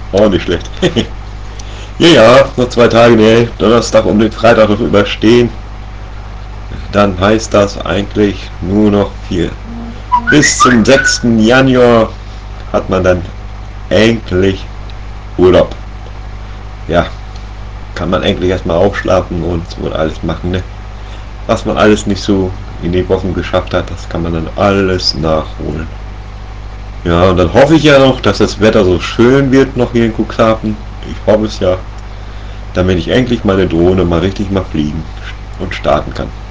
Auch nicht schlecht. Ja, ja, noch 2 Tage, ne, Donnerstag um den Freitag noch überstehen. Dann heißt das eigentlich nur noch viel. Bis zum 6. Januar hat man dann endlich Urlaub. Ja, kann man endlich erstmal aufschlafen und so alles machen, ne? Was man alles nicht so in den Wochen geschafft hat, das kann man dann alles nachholen. Ja, und dann hoffe ich ja noch, dass das Wetter so schön wird noch hier in Cuxhaven. Ich hoffe es ja, damit ich endlich meine Drohne mal richtig mal fliegen und starten kann.